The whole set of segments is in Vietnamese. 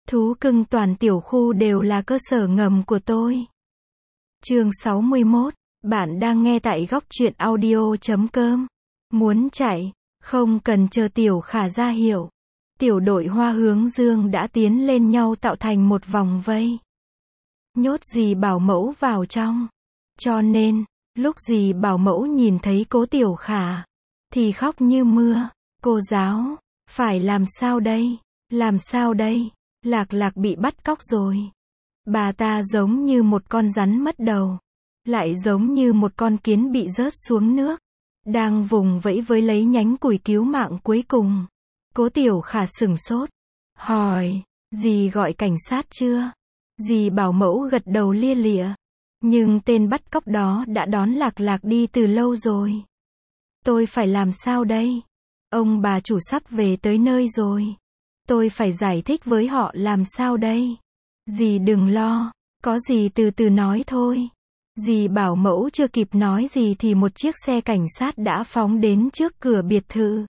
Thú cưng toàn tiểu khu đều là cơ sở ngầm của tôi. Chương 61, bạn đang nghe tại góc truyện audio.com. Muốn chạy, không cần chờ Tiểu Khả ra hiệu. Tiểu đội Hoa hướng dương đã tiến lên nhau tạo thành một vòng vây. Nhốt dì bảo mẫu vào trong. Cho nên, lúc dì bảo mẫu nhìn thấy cố Tiểu Khả, thì khóc như mưa. Cô giáo, phải làm sao đây? Làm sao đây? Lạc Lạc bị bắt cóc rồi. Bà ta giống như một con rắn mất đầu, lại giống như một con kiến bị rớt xuống nước, đang vùng vẫy với lấy nhánh củi cứu mạng cuối cùng. Cố Tiểu Khả sửng sốt, hỏi, dì gọi cảnh sát chưa? Dì bảo mẫu gật đầu lia lịa, nhưng tên bắt cóc đó đã đón Lạc Lạc đi từ lâu rồi. Tôi phải làm sao đây? Ông bà chủ sắp về tới nơi rồi. Tôi phải giải thích với họ làm sao đây? Dì đừng lo, có gì từ từ nói thôi. Dì bảo mẫu chưa kịp nói gì thì một chiếc xe cảnh sát đã phóng đến trước cửa biệt thự.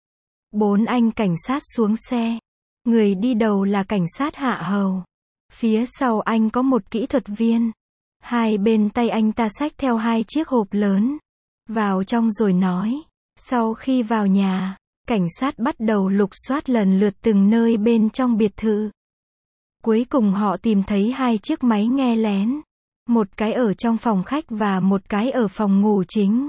4 anh cảnh sát xuống xe. Người đi đầu là cảnh sát Hạ Hầu. Phía sau anh có một kỹ thuật viên. Hai bên tay anh ta xách theo 2 chiếc hộp lớn. Vào trong rồi nói. Sau khi vào nhà, cảnh sát bắt đầu lục soát lần lượt từng nơi bên trong biệt thự. Cuối cùng họ tìm thấy 2 chiếc máy nghe lén. Một cái ở trong phòng khách và một cái ở phòng ngủ chính.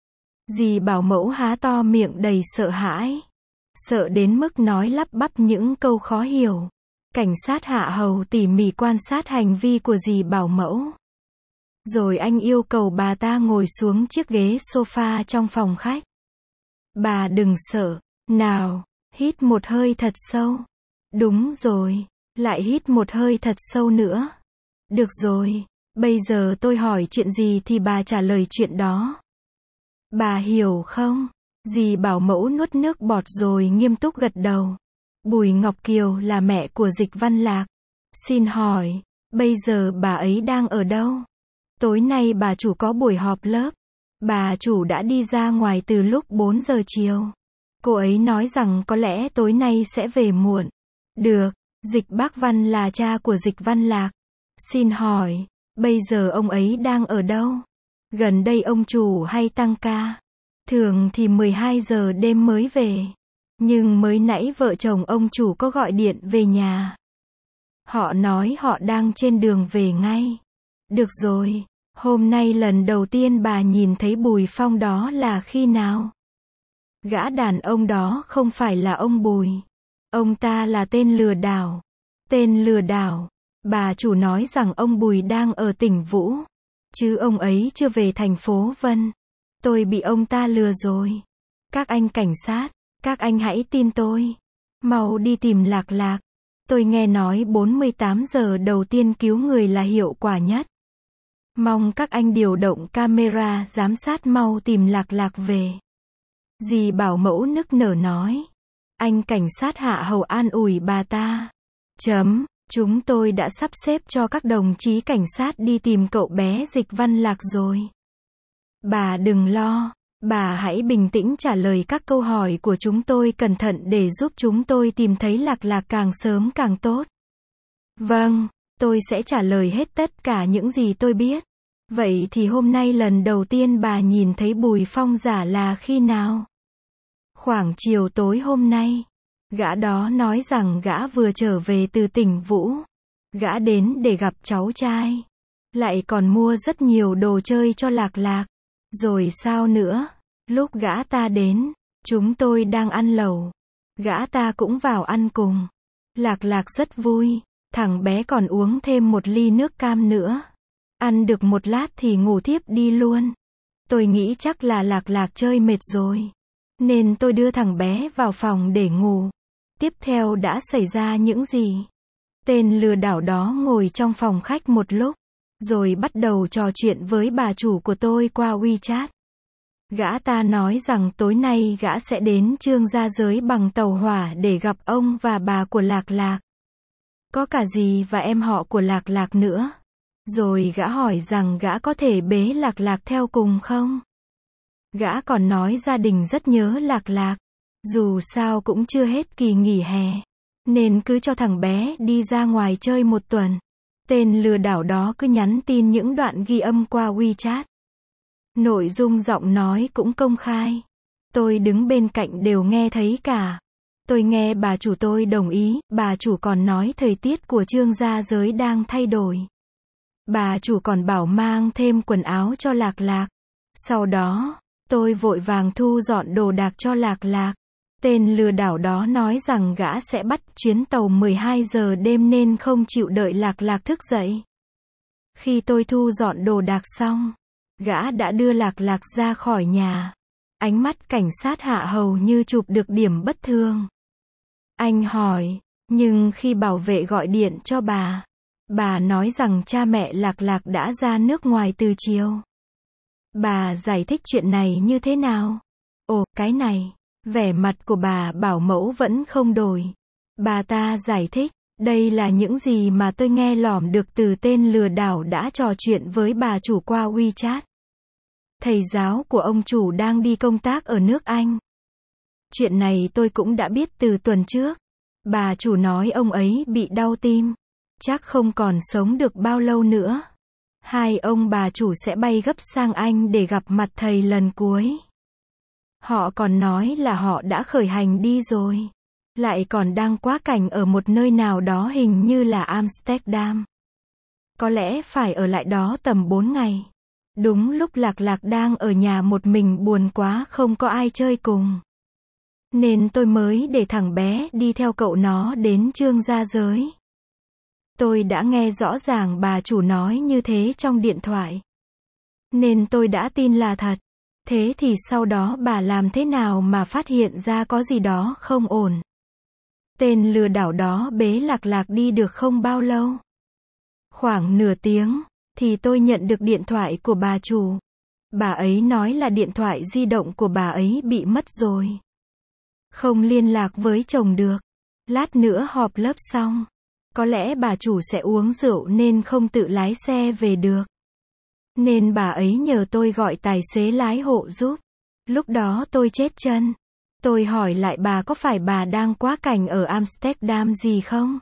Dì bảo mẫu há to miệng đầy sợ hãi. Sợ đến mức nói lắp bắp những câu khó hiểu. Cảnh sát Hạ Hầu tỉ mỉ quan sát hành vi của dì bảo mẫu. Rồi anh yêu cầu bà ta ngồi xuống chiếc ghế sofa trong phòng khách. Bà đừng sợ, nào, hít một hơi thật sâu. Đúng rồi, lại hít một hơi thật sâu nữa. Được rồi, bây giờ tôi hỏi chuyện gì thì bà trả lời chuyện đó. Bà hiểu không? Dì bảo mẫu nuốt nước bọt rồi nghiêm túc gật đầu. Bùi Ngọc Kiều là mẹ của Dịch Văn Lạc. Xin hỏi, bây giờ bà ấy đang ở đâu? Tối nay bà chủ có buổi họp lớp. Bà chủ đã đi ra ngoài từ lúc 4 giờ chiều. Cô ấy nói rằng có lẽ tối nay sẽ về muộn. Được, Dịch Bác Văn là cha của Dịch Văn Lạc. Xin hỏi, bây giờ ông ấy đang ở đâu? Gần đây ông chủ hay tăng ca? Thường thì 12 giờ đêm mới về. Nhưng mới nãy vợ chồng ông chủ có gọi điện về nhà. Họ nói họ đang trên đường về ngay. Được rồi, hôm nay lần đầu tiên bà nhìn thấy Bùi Phong đó là khi nào? Gã đàn ông đó không phải là ông Bùi. Ông ta là tên lừa đảo. Tên lừa đảo. Bà chủ nói rằng ông Bùi đang ở tỉnh Vũ. Chứ ông ấy chưa về thành phố Vân. Tôi bị ông ta lừa rồi. Các anh cảnh sát, các anh hãy tin tôi. Mau đi tìm Lạc Lạc. Tôi nghe nói 48 giờ đầu tiên cứu người là hiệu quả nhất. Mong các anh điều động camera giám sát mau tìm Lạc Lạc về. Dì bảo mẫu nức nở nói. Anh cảnh sát Hạ Hầu an ủi bà ta. Chúng tôi đã sắp xếp cho các đồng chí cảnh sát đi tìm cậu bé Dịch Văn Lạc rồi. Bà đừng lo, bà hãy bình tĩnh trả lời các câu hỏi của chúng tôi cẩn thận để giúp chúng tôi tìm thấy Lạc Lạc càng sớm càng tốt. Vâng, tôi sẽ trả lời hết tất cả những gì tôi biết. Vậy thì hôm nay lần đầu tiên bà nhìn thấy Bùi Phong giả là khi nào? Khoảng chiều tối hôm nay. Gã đó nói rằng gã vừa trở về từ tỉnh Vũ. Gã đến để gặp cháu trai. Lại còn mua rất nhiều đồ chơi cho Lạc Lạc. Rồi sao nữa? Lúc gã ta đến, chúng tôi đang ăn lẩu. Gã ta cũng vào ăn cùng. Lạc Lạc rất vui. Thằng bé còn uống thêm một ly nước cam nữa. Ăn được một lát thì ngủ thiếp đi luôn. Tôi nghĩ chắc là Lạc Lạc chơi mệt rồi. Nên tôi đưa thằng bé vào phòng để ngủ. Tiếp theo đã xảy ra những gì? Tên lừa đảo đó ngồi trong phòng khách một lúc. Rồi bắt đầu trò chuyện với bà chủ của tôi qua WeChat. Gã ta nói rằng tối nay gã sẽ đến Trương Gia Giới bằng tàu hỏa để gặp ông và bà của Lạc Lạc. Có cả dì và em họ của Lạc Lạc nữa. Rồi gã hỏi rằng gã có thể bế Lạc Lạc theo cùng không? Gã còn nói gia đình rất nhớ Lạc Lạc. Dù sao cũng chưa hết kỳ nghỉ hè. nên cứ cho thằng bé đi ra ngoài chơi một tuần. Tên lừa đảo đó cứ nhắn tin những đoạn ghi âm qua WeChat. Nội dung giọng nói cũng công khai. Tôi đứng bên cạnh đều nghe thấy cả. Tôi nghe bà chủ tôi đồng ý, bà chủ còn nói thời tiết của Trương Gia Giới đang thay đổi. Bà chủ còn bảo mang thêm quần áo cho Lạc Lạc. Sau đó, tôi vội vàng thu dọn đồ đạc cho Lạc Lạc. Tên lừa đảo đó nói rằng gã sẽ bắt chuyến tàu 12 giờ đêm nên không chịu đợi Lạc Lạc thức dậy. Khi tôi thu dọn đồ đạc xong, gã đã đưa Lạc Lạc ra khỏi nhà. Ánh mắt cảnh sát Hạ hầu như chụp được điểm bất thường. Anh hỏi, nhưng khi bảo vệ gọi điện cho bà nói rằng cha mẹ Lạc Lạc đã ra nước ngoài từ chiều. Bà giải thích chuyện này như thế nào? Ồ, cái này, vẻ mặt của bà bảo mẫu vẫn không đổi. Bà ta giải thích, đây là những gì mà tôi nghe lỏm được từ tên lừa đảo đã trò chuyện với bà chủ qua WeChat. Thầy giáo của ông chủ đang đi công tác ở nước Anh. Chuyện này tôi cũng đã biết từ tuần trước. Bà chủ nói ông ấy bị đau tim. Chắc không còn sống được bao lâu nữa. Hai ông bà chủ sẽ bay gấp sang Anh để gặp mặt thầy lần cuối. Họ còn nói là họ đã khởi hành đi rồi. Lại còn đang quá cảnh ở một nơi nào đó hình như là Amsterdam. Có lẽ phải ở lại đó tầm 4 ngày. Đúng lúc Lạc Lạc đang ở nhà một mình buồn quá không có ai chơi cùng. Nên tôi mới để thằng bé đi theo cậu nó đến Trương Gia Giới. Tôi đã nghe rõ ràng bà chủ nói như thế trong điện thoại. Nên tôi đã tin là thật. Thế thì sau đó bà làm thế nào mà phát hiện ra có gì đó không ổn? Tên lừa đảo đó bế Lạc Lạc đi được không bao lâu. Khoảng nửa tiếng, thì tôi nhận được điện thoại của bà chủ. Bà ấy nói là điện thoại di động của bà ấy bị mất rồi. Không liên lạc với chồng được. Lát nữa họp lớp xong. Có lẽ bà chủ sẽ uống rượu nên không tự lái xe về được. Nên bà ấy nhờ tôi gọi tài xế lái hộ giúp. Lúc đó tôi chết chân. Tôi hỏi lại bà có phải bà đang quá cảnh ở Amsterdam gì không?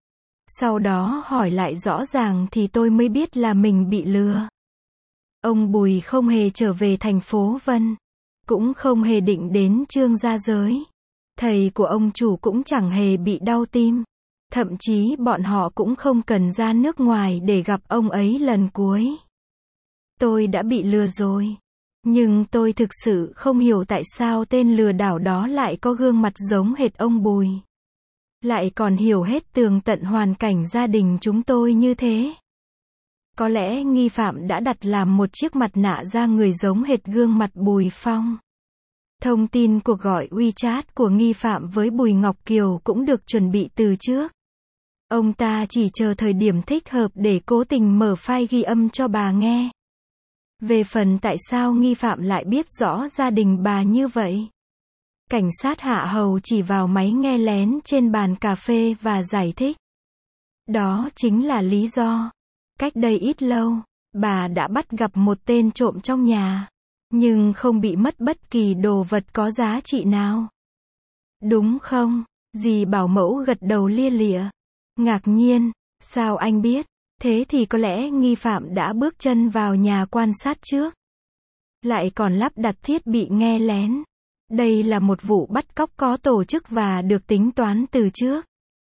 Sau đó hỏi lại rõ ràng thì tôi mới biết là mình bị lừa. Ông Bùi không hề trở về thành phố Vân. Cũng không hề định đến Trương Gia Giới. Thầy của ông chủ cũng chẳng hề bị đau tim. Thậm chí bọn họ cũng không cần ra nước ngoài để gặp ông ấy lần cuối. Tôi đã bị lừa rồi. Nhưng tôi thực sự không hiểu tại sao tên lừa đảo đó lại có gương mặt giống hệt ông Bùi. Lại còn hiểu hết tường tận hoàn cảnh gia đình chúng tôi như thế. Có lẽ nghi phạm đã đặt làm một chiếc mặt nạ da người giống hệt gương mặt Bùi Phong. Thông tin cuộc gọi WeChat của nghi phạm với Bùi Ngọc Kiều cũng được chuẩn bị từ trước. Ông ta chỉ chờ thời điểm thích hợp để cố tình mở file ghi âm cho bà nghe. Về phần tại sao nghi phạm lại biết rõ gia đình bà như vậy? Cảnh sát Hạ hầu chỉ vào máy nghe lén trên bàn cà phê và giải thích. Đó chính là lý do. Cách đây ít lâu, bà đã bắt gặp một tên trộm trong nhà. Nhưng không bị mất bất kỳ đồ vật có giá trị nào. Đúng không? Dì bảo mẫu gật đầu lia lịa. Ngạc nhiên, sao anh biết? Thế thì có lẽ nghi phạm đã bước chân vào nhà quan sát trước. Lại còn lắp đặt thiết bị nghe lén. Đây là một vụ bắt cóc có tổ chức và được tính toán từ trước.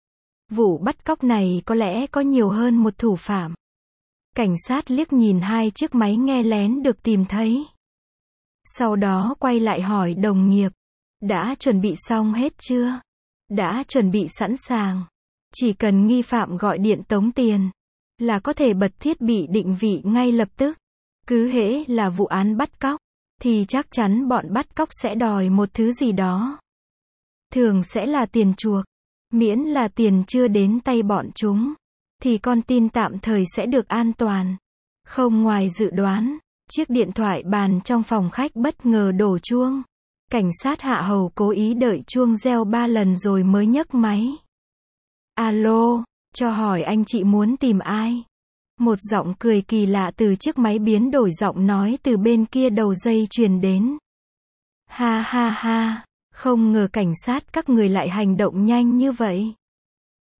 Vụ bắt cóc này có lẽ có nhiều hơn một thủ phạm. Cảnh sát liếc nhìn hai chiếc máy nghe lén được tìm thấy. Sau đó quay lại hỏi đồng nghiệp. Đã chuẩn bị xong hết chưa? Đã chuẩn bị sẵn sàng. Chỉ cần nghi phạm gọi điện tống tiền là có thể bật thiết bị định vị ngay lập tức. Cứ hễ là vụ án bắt cóc thì chắc chắn bọn bắt cóc sẽ đòi một thứ gì đó. Thường sẽ là tiền chuộc. Miễn là tiền chưa đến tay bọn chúng thì con tin tạm thời sẽ được an toàn. Không ngoài dự đoán, chiếc điện thoại bàn trong phòng khách bất ngờ đổ chuông. Cảnh sát Hạ hầu cố ý đợi chuông reo 3 lần rồi mới nhấc máy. Alo, cho hỏi anh chị muốn tìm ai? Một giọng cười kỳ lạ từ chiếc máy biến đổi giọng nói từ bên kia đầu dây truyền đến. Ha ha ha, không ngờ cảnh sát các người lại hành động nhanh như vậy.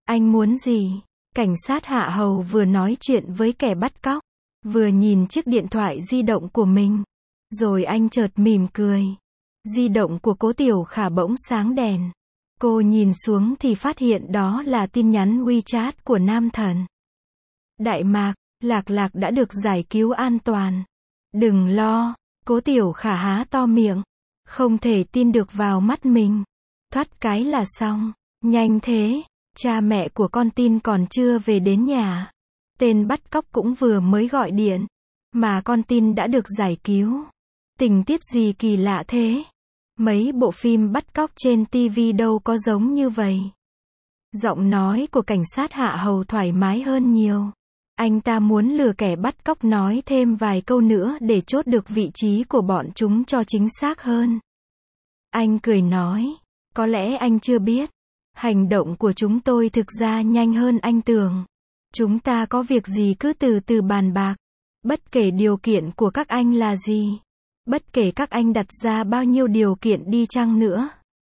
Anh muốn gì? Cảnh sát Hạ Hầu vừa nói chuyện với kẻ bắt cóc, vừa nhìn chiếc điện thoại di động của mình. Rồi anh chợt mỉm cười. Di động của Cố Tiểu Khả bỗng sáng đèn. Cô nhìn xuống thì phát hiện đó là tin nhắn WeChat của Nam Thần. Đại Mạc, Lạc Lạc đã được giải cứu an toàn. Đừng lo. Cố Tiểu Khả há to miệng. Không thể tin được vào mắt mình. Thoát cái là xong. Nhanh thế. Cha mẹ của con tin còn chưa về đến nhà. Tên bắt cóc cũng vừa mới gọi điện. Mà con tin đã được giải cứu. Tình tiết gì kỳ lạ thế? Mấy bộ phim bắt cóc trên TV đâu có giống như vậy. Giọng nói của cảnh sát Hạ Hầu thoải mái hơn nhiều. Anh ta muốn lừa kẻ bắt cóc nói thêm vài câu nữa để chốt được vị trí của bọn chúng cho chính xác hơn. Anh cười nói, có lẽ anh chưa biết. Hành động của chúng tôi thực ra nhanh hơn anh tưởng. Chúng ta có việc gì cứ từ từ bàn bạc. Bất kể điều kiện của các anh là gì. Bất kể các anh đặt ra bao nhiêu điều kiện đi chăng nữa.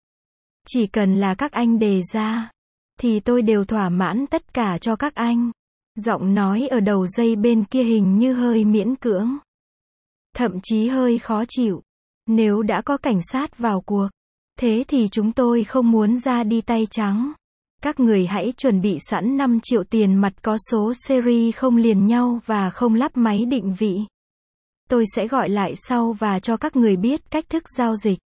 Chỉ cần là các anh đề ra, thì tôi đều thỏa mãn tất cả cho các anh. Giọng nói ở đầu dây bên kia hình như hơi miễn cưỡng. Thậm chí hơi khó chịu. Nếu đã có cảnh sát vào cuộc, thế thì chúng tôi không muốn ra đi tay trắng. Các người hãy chuẩn bị sẵn 5 triệu tiền mặt có số series không liền nhau và không lắp máy định vị. Tôi sẽ gọi lại sau và cho các người biết cách thức giao dịch.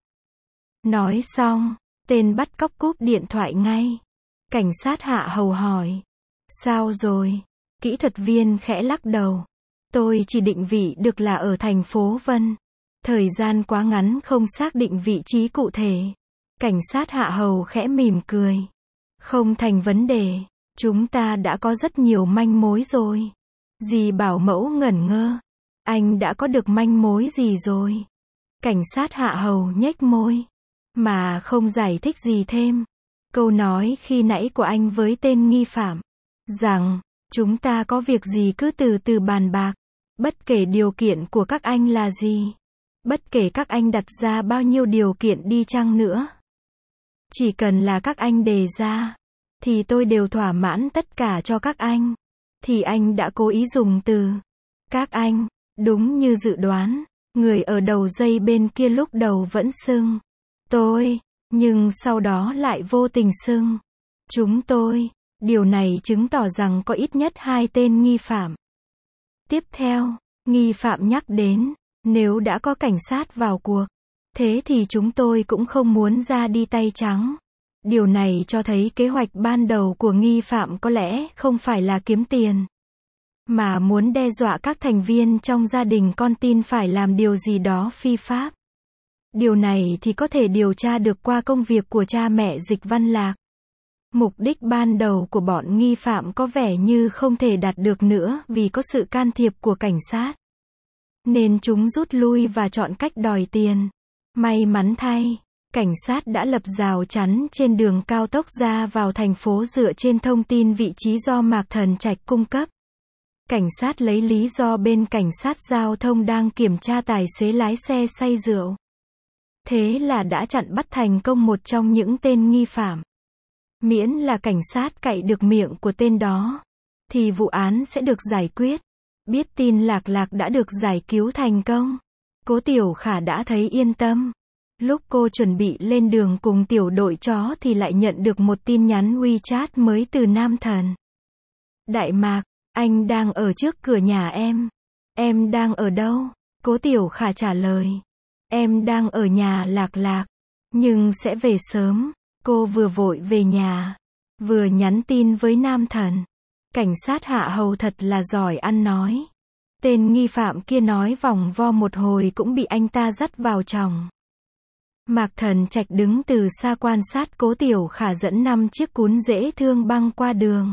Nói xong, tên bắt cóc cúp điện thoại ngay. Cảnh sát Hạ Hầu hỏi. Sao rồi? Kỹ thuật viên khẽ lắc đầu. Tôi chỉ định vị được là ở thành phố Vân. Thời gian quá ngắn không xác định vị trí cụ thể. Cảnh sát Hạ Hầu khẽ mỉm cười. Không thành vấn đề. Chúng ta đã có rất nhiều manh mối rồi. Dì Bảo Mẫu ngẩn ngơ. Anh đã có được manh mối gì rồi? Cảnh sát Hạ Hầu nhếch môi. Mà không giải thích gì thêm. Câu nói khi nãy của anh với tên nghi phạm. Rằng, chúng ta có việc gì cứ từ từ bàn bạc. Bất kể điều kiện của các anh là gì. Bất kể các anh đặt ra bao nhiêu điều kiện đi chăng nữa. Chỉ cần là các anh đề ra, thì tôi đều thỏa mãn tất cả cho các anh. Thì anh đã cố ý dùng từ các anh. Đúng như dự đoán, người ở đầu dây bên kia lúc đầu vẫn xưng tôi, nhưng sau đó lại vô tình xưng chúng tôi. Điều này chứng tỏ rằng có ít nhất 2 tên nghi phạm. Tiếp theo, nghi phạm nhắc đến, nếu đã có cảnh sát vào cuộc, thế thì chúng tôi cũng không muốn ra đi tay trắng. Điều này cho thấy kế hoạch ban đầu của nghi phạm có lẽ không phải là kiếm tiền, mà muốn đe dọa các thành viên trong gia đình con tin phải làm điều gì đó phi pháp. Điều này thì có thể điều tra được qua công việc của cha mẹ Dịch Văn Lạc. Mục đích ban đầu của bọn nghi phạm có vẻ như không thể đạt được nữa vì có sự can thiệp của cảnh sát. Nên chúng rút lui và chọn cách đòi tiền. May mắn thay, cảnh sát đã lập rào chắn trên đường cao tốc ra vào thành phố dựa trên thông tin vị trí do Mạc Thần Trạch cung cấp. Cảnh sát lấy lý do bên cảnh sát giao thông đang kiểm tra tài xế lái xe say rượu. Thế là đã chặn bắt thành công một trong những tên nghi phạm. Miễn là cảnh sát cạy được miệng của tên đó, thì vụ án sẽ được giải quyết. Biết tin Lạc Lạc đã được giải cứu thành công, Cố Tiểu Khả đã thấy yên tâm. Lúc cô chuẩn bị lên đường cùng tiểu đội chó thì lại nhận được một tin nhắn WeChat mới từ Nam Thần. Đại Mạc, anh đang ở trước cửa nhà em. Em đang ở đâu? Cố Tiểu Khả trả lời. Em đang ở nhà Lạc Lạc, nhưng sẽ về sớm. Cô vừa vội về nhà, vừa nhắn tin với Nam Thần. Cảnh sát Hạ Hầu thật là giỏi ăn nói. Tên nghi phạm kia nói vòng vo một hồi cũng bị anh ta dắt vào chồng. Mạc Thần Trạch đứng từ xa quan sát Cố Tiểu Khả dẫn 5 chiếc cún dễ thương băng qua đường.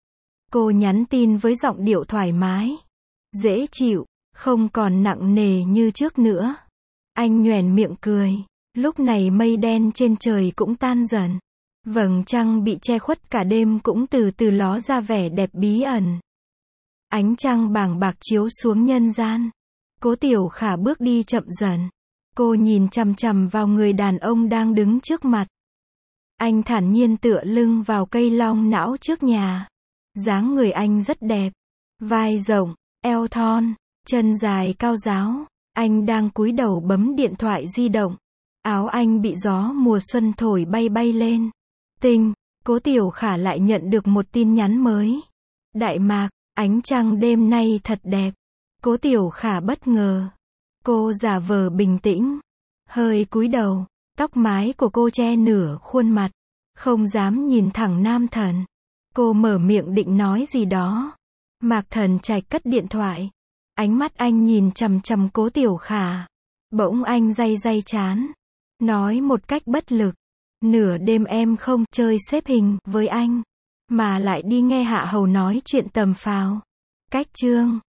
Cô nhắn tin với giọng điệu thoải mái, dễ chịu, không còn nặng nề như trước nữa. Anh nhoẻn miệng cười. Lúc này mây đen trên trời cũng tan dần. Vầng trăng bị che khuất cả đêm cũng từ từ ló ra vẻ đẹp bí ẩn. Ánh trăng bàng bạc chiếu xuống nhân gian. Cố Tiểu Khả bước đi chậm dần. Cô nhìn chằm chằm vào người đàn ông đang đứng trước mặt. Anh thản nhiên tựa lưng vào cây long não trước nhà. Dáng người anh rất đẹp. Vai rộng, eo thon, chân dài cao ráo. Anh đang cúi đầu bấm điện thoại di động. Áo anh bị gió mùa xuân thổi bay bay lên. Tinh, Cố Tiểu Khả lại nhận được một tin nhắn mới. Đại Mạc, ánh trăng đêm nay thật đẹp. Cố Tiểu Khả bất ngờ. Cô giả vờ bình tĩnh. Hơi cúi đầu. Tóc mái của cô che nửa khuôn mặt. Không dám nhìn thẳng Nam Thần. Cô mở miệng định nói gì đó. Mạc Thần Trạch cất điện thoại. Ánh mắt anh nhìn chằm chằm Cố Tiểu Khả. Bỗng anh day day trán. Nói một cách bất lực. Nửa đêm em không chơi xếp hình với anh. Mà lại đi nghe Hạ Hầu nói chuyện tầm phào. Cách chương